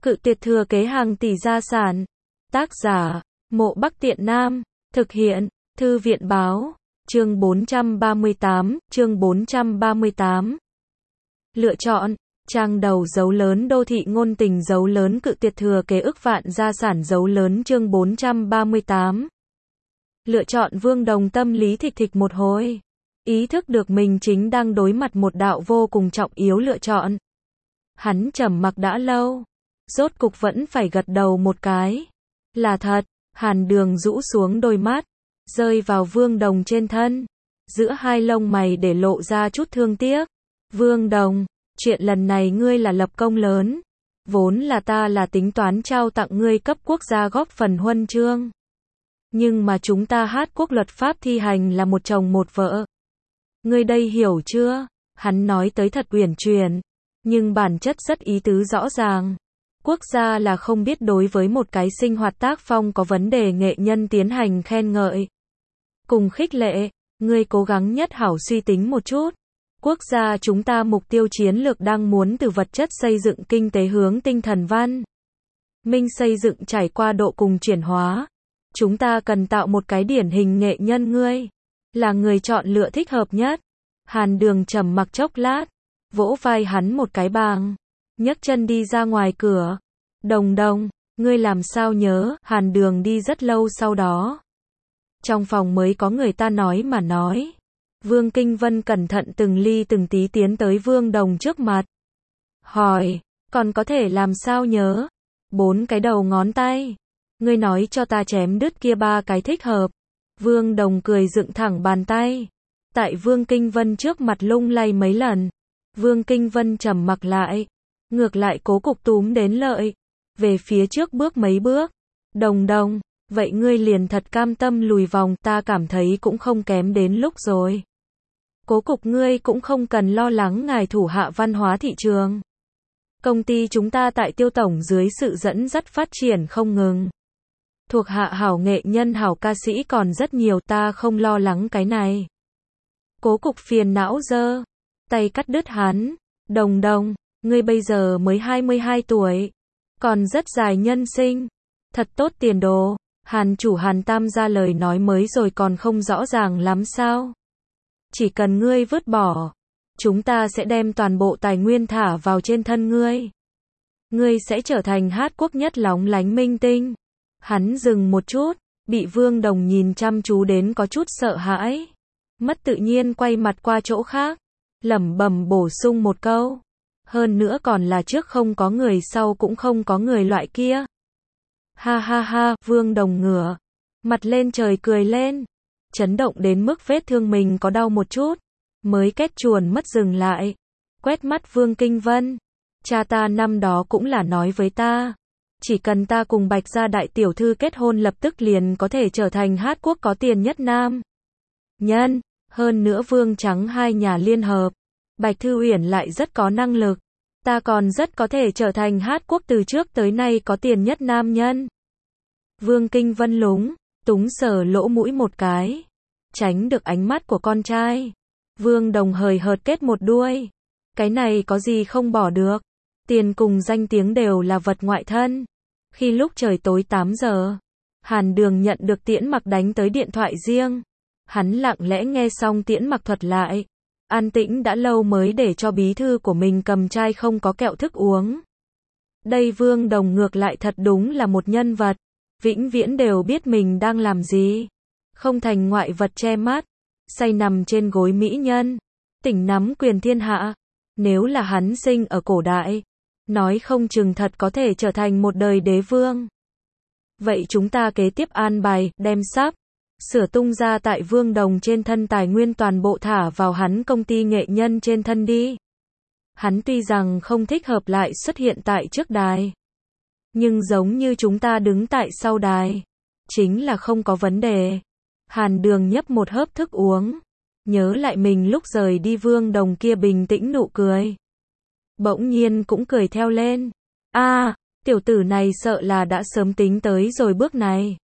Cự tuyệt thừa kế hàng tỷ gia sản. Tác giả, Mộ Bắc Tiện Nam. Thực hiện, Thư viện báo. Chương 438. Lựa chọn. Trang đầu dấu lớn đô thị ngôn tình dấu lớn cự tuyệt thừa kế ức vạn gia sản dấu lớn chương 438. Lựa chọn Vương Đồng tâm lý thịch thịch một hồi. Ý thức được mình chính đang đối mặt một đạo vô cùng trọng yếu lựa chọn. Hắn trầm mặc đã lâu. Rốt cục vẫn phải gật đầu một cái. Là thật, Hàn Đường rũ xuống đôi mắt, rơi vào Vương Đồng trên thân. Giữa hai lông mày để lộ ra chút thương tiếc. Vương Đồng, chuyện lần này ngươi là lập công lớn. Vốn là ta là tính toán trao tặng ngươi cấp quốc gia góp phần huân chương. Nhưng mà chúng ta hát quốc luật pháp thi hành là một chồng một vợ. Ngươi đây hiểu chưa? Hắn nói tới thật uyển chuyển, nhưng bản chất rất ý tứ rõ ràng. Quốc gia là không biết đối với một cái sinh hoạt tác phong có vấn đề nghệ nhân tiến hành khen ngợi. Cùng khích lệ, ngươi cố gắng nhất hảo suy tính một chút. Quốc gia chúng ta mục tiêu chiến lược đang muốn từ vật chất xây dựng kinh tế hướng tinh thần văn minh xây dựng trải qua độ cùng chuyển hóa. Chúng ta cần tạo một cái điển hình nghệ nhân, ngươi là người chọn lựa thích hợp nhất. Hàn Đường trầm mặc chốc lát, vỗ vai hắn một cái bang, nhấc chân đi ra ngoài cửa. Đồng Đồng, ngươi làm sao nhớ? Hàn Đường đi rất lâu sau đó. Trong phòng mới có người ta nói mà nói. Vương Kinh Vân cẩn thận từng ly từng tí tiến tới Vương Đồng trước mặt. Hỏi, còn có thể làm sao nhớ? 4 cái đầu ngón tay. Ngươi nói cho ta chém đứt kia 3 cái thích hợp. Vương Đồng cười dựng thẳng bàn tay. Tại Vương Kinh Vân trước mặt lung lay mấy lần. Vương Kinh Vân trầm mặc lại. Ngược lại cố cục túm đến lợi. Về phía trước bước mấy bước. Đồng Đồng, vậy ngươi liền thật cam tâm lùi vòng, ta cảm thấy cũng không kém đến lúc rồi. Cố cục ngươi cũng không cần lo lắng ngài thủ hạ văn hóa thị trường. Công ty chúng ta tại Tiêu Tổng dưới sự dẫn dắt phát triển không ngừng. Thuộc hạ hảo nghệ nhân hảo ca sĩ còn rất nhiều, ta không lo lắng cái này. Cố cục phiền não giơ tay cắt đứt hắn. Đồng Đồng, ngươi bây giờ mới 22 tuổi. Còn rất dài nhân sinh. Thật tốt tiền đồ. Hàn chủ Hàn Tam ra lời nói mới rồi còn không rõ ràng lắm sao? Chỉ cần ngươi vứt bỏ, chúng ta sẽ đem toàn bộ tài nguyên thả vào trên thân ngươi. Ngươi sẽ trở thành hát quốc nhất lóng lánh minh tinh. Hắn dừng một chút, bị Vương Đồng nhìn chăm chú đến có chút sợ hãi. Mất tự nhiên quay mặt qua chỗ khác, lẩm bẩm bổ sung một câu. Hơn nữa còn là trước không có người sau cũng không có người loại kia. Ha ha ha, Vương Đồng ngửa mặt lên trời cười lên. Chấn động đến mức vết thương mình có đau một chút, mới kết chuồn mất dừng lại. Quét mắt Vương Kinh Vân. Cha ta năm đó cũng là nói với ta. Chỉ cần ta cùng Bạch gia đại tiểu thư kết hôn lập tức liền có thể trở thành hát quốc có tiền nhất nam nhân. Hơn nữa Vương Trắng hai nhà liên hợp. Bạch Thư Uyển lại rất có năng lực. Ta còn rất có thể trở thành hát quốc từ trước tới nay có tiền nhất nam nhân. Vương Kinh Vân lúng túng sờ lỗ mũi một cái. Tránh được ánh mắt của con trai. Vương Đồng hời hợt kết một đuôi. Cái này có gì không bỏ được. Tiền cùng danh tiếng đều là vật ngoại thân. Khi lúc trời tối 8 giờ, Hàn Đường nhận được Tiễn Mặc đánh tới điện thoại riêng. Hắn lặng lẽ nghe xong Tiễn Mặc thuật lại. An tĩnh đã lâu mới để cho bí thư của mình cầm chai không có kẹo thức uống. Đây Vương Đồng ngược lại thật đúng là một nhân vật. Vĩnh viễn đều biết mình đang làm gì. Không thành ngoại vật che mắt. Say nằm trên gối mỹ nhân. Tỉnh nắm quyền thiên hạ. Nếu là hắn sinh ở cổ đại, nói không chừng thật có thể trở thành một đời đế vương. Vậy chúng ta kế tiếp an bài, đem sắp sửa tung ra tại Vương Đồng trên thân tài nguyên toàn bộ thả vào hắn công ty nghệ nhân trên thân đi. Hắn tuy rằng không thích hợp lại xuất hiện tại trước đài, nhưng giống như chúng ta đứng tại sau đài, chính là không có vấn đề. Hàn Đường nhấp một hớp thức uống, nhớ lại mình lúc rời đi Vương Đồng kia bình tĩnh nụ cười. Bỗng nhiên cũng cười theo lên. Tiểu tử này sợ là đã sớm tính tới rồi bước này.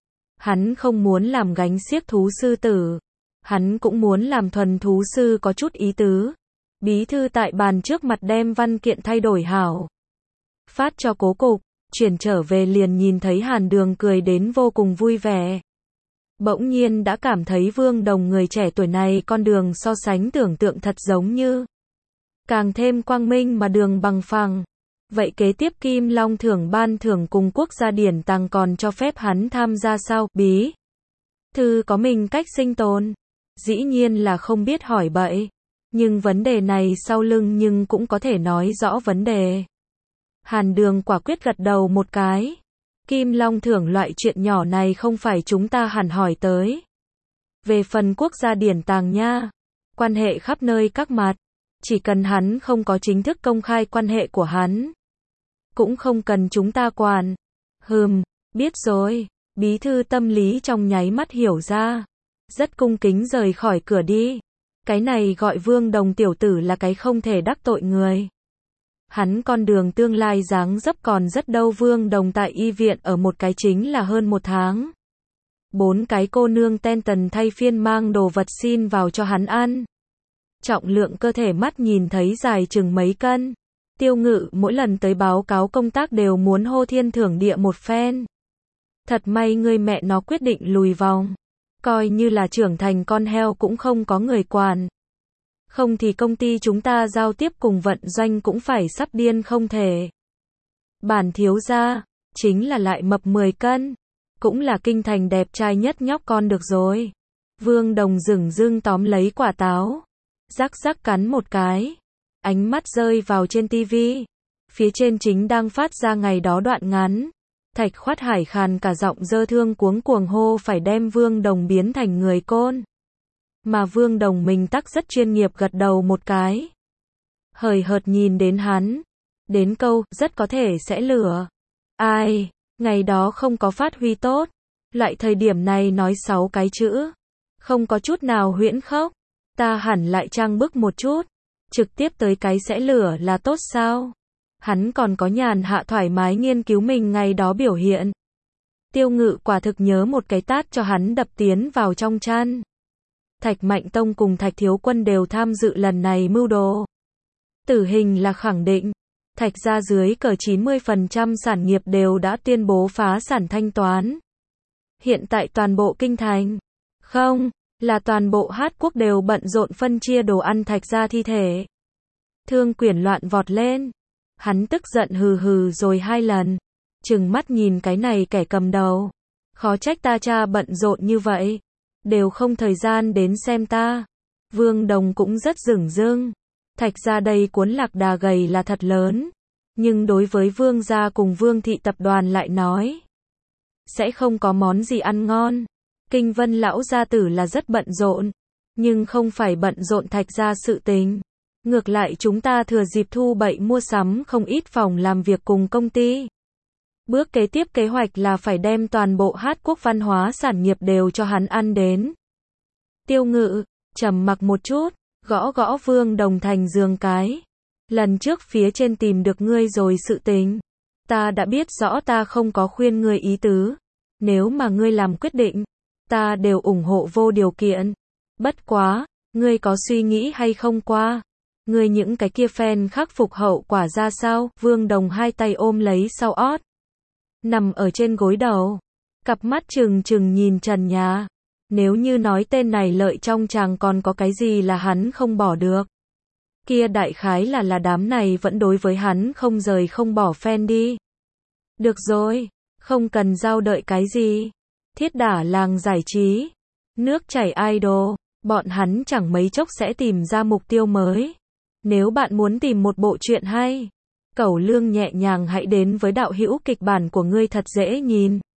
Hắn không muốn làm gánh xiếc thú sư tử. Hắn cũng muốn làm thuần thú sư có chút ý tứ. Bí thư tại bàn trước mặt đem văn kiện thay đổi hảo. phát cho cố cục, chuyển trở về liền nhìn thấy Hàn Đường cười đến vô cùng vui vẻ. Bỗng nhiên đã cảm thấy Vương Đồng người trẻ tuổi này con đường so sánh tưởng tượng thật giống như càng thêm quang minh mà đường bằng phẳng. Vậy kế tiếp Kim Long thưởng ban thưởng cùng quốc gia điển tàng còn cho phép hắn tham gia sao? Bí thư có mình cách sinh tồn. Dĩ nhiên là không biết hỏi bậy. Nhưng vấn đề này sau lưng nhưng cũng có thể nói rõ vấn đề. Hàn Đường quả quyết gật đầu một cái. Kim Long thưởng loại chuyện nhỏ này không phải chúng ta hẳn hỏi tới. Về phần quốc gia điển tàng nha. Quan hệ khắp nơi các mặt. Chỉ cần hắn không có chính thức công khai quan hệ của hắn. Cũng không cần chúng ta quản. Biết rồi. Bí thư tâm lý trong nháy mắt hiểu ra. Rất cung kính rời khỏi cửa đi. Cái này gọi Vương Đồng tiểu tử là cái không thể đắc tội người. Hắn con đường tương lai dáng dấp còn rất đâu. Vương Đồng tại y viện ở một cái chính là hơn 1 tháng. 4 cái cô nương ten tần thay phiên mang đồ vật xin vào cho hắn ăn. Trọng lượng cơ thể mắt nhìn thấy dài chừng mấy cân. Tiêu Ngự mỗi lần tới báo cáo công tác đều muốn hô thiên thưởng địa một phen. Thật may người mẹ nó quyết định lùi vòng. Coi như là trưởng thành con heo cũng không có người quản. Không thì công ty chúng ta giao tiếp cùng vận doanh cũng phải sắp điên không thể. Bản thiếu gia, chính là lại mập 10 cân. Cũng là kinh thành đẹp trai nhất nhóc con được rồi. Vương Đồng dửng dưng tóm lấy quả táo. Rắc rắc cắn một cái. Ánh mắt rơi vào trên tivi. Phía trên chính đang phát ra ngày đó đoạn ngắn. Thạch Khoát Hải khàn cả giọng dơ thương cuống cuồng hô phải đem Vương Đồng biến thành người côn. Mà Vương Đồng mình tắc rất chuyên nghiệp gật đầu một cái. Hời hợt nhìn đến hắn. Đến câu, rất có thể sẽ lửa. Ai, ngày đó không có phát huy tốt. Loại thời điểm này nói 6 cái chữ. Không có chút nào huyễn khốc. Ta hẳn lại trang bức một chút. Trực tiếp tới cái sẽ lửa là tốt sao? Hắn còn có nhàn hạ thoải mái nghiên cứu mình ngày đó biểu hiện. Tiêu Ngự quả thực nhớ một cái tát cho hắn đập tiến vào trong chăn. Thạch Mạnh Tông cùng Thạch Thiếu Quân đều tham dự lần này mưu đồ. Tử hình là khẳng định. Thạch gia dưới cờ 90% sản nghiệp đều đã tuyên bố phá sản thanh toán. Hiện tại toàn bộ kinh thành. Không, là toàn bộ Hát quốc đều bận rộn phân chia đồ ăn Thạch gia thi thể. Thương Quyển loạn vọt lên. Hắn tức giận hừ hừ rồi 2 lần. Trừng mắt nhìn cái này kẻ cầm đầu. Khó trách ta cha bận rộn như vậy. Đều không thời gian đến xem ta. Vương Đồng cũng rất dửng dưng. Thạch gia đây cuốn lạc đà gầy là thật lớn. Nhưng đối với Vương gia cùng Vương thị tập đoàn lại nói. Sẽ không có món gì ăn ngon. Kinh Vân lão gia tử là rất bận rộn. Nhưng không phải bận rộn Thạch gia sự tình. Ngược lại chúng ta thừa dịp thu bậy mua sắm không ít phòng làm việc cùng công ty. Bước kế tiếp kế hoạch là phải đem toàn bộ Hát quốc văn hóa sản nghiệp đều cho hắn ăn đến. Tiêu Ngự, trầm mặc một chút, gõ gõ Vương Đồng thành giường cái. Lần trước phía trên tìm được ngươi rồi sự tình. Ta đã biết rõ ta không có khuyên ngươi ý tứ. Nếu mà ngươi làm quyết định, ta đều ủng hộ vô điều kiện. Bất quá, ngươi có suy nghĩ hay không qua? Ngươi những cái kia fan khắc phục hậu quả ra sao? Vương Đồng 2 tay ôm lấy sau ót. Nằm ở trên gối đầu. Cặp mắt trừng trừng nhìn trần nhà. Nếu như nói tên này lợi trong chàng còn có cái gì là hắn không bỏ được. Kia đại khái là đám này vẫn đối với hắn không rời không bỏ fan đi. Được rồi. Không cần giao đợi cái gì. Thiết đả làng giải trí. Nước chảy idol. Bọn hắn chẳng mấy chốc sẽ tìm ra mục tiêu mới. Nếu bạn muốn tìm một bộ truyện hay, Cẩu Lương nhẹ nhàng hãy đến với đạo hữu kịch bản của ngươi thật dễ nhìn.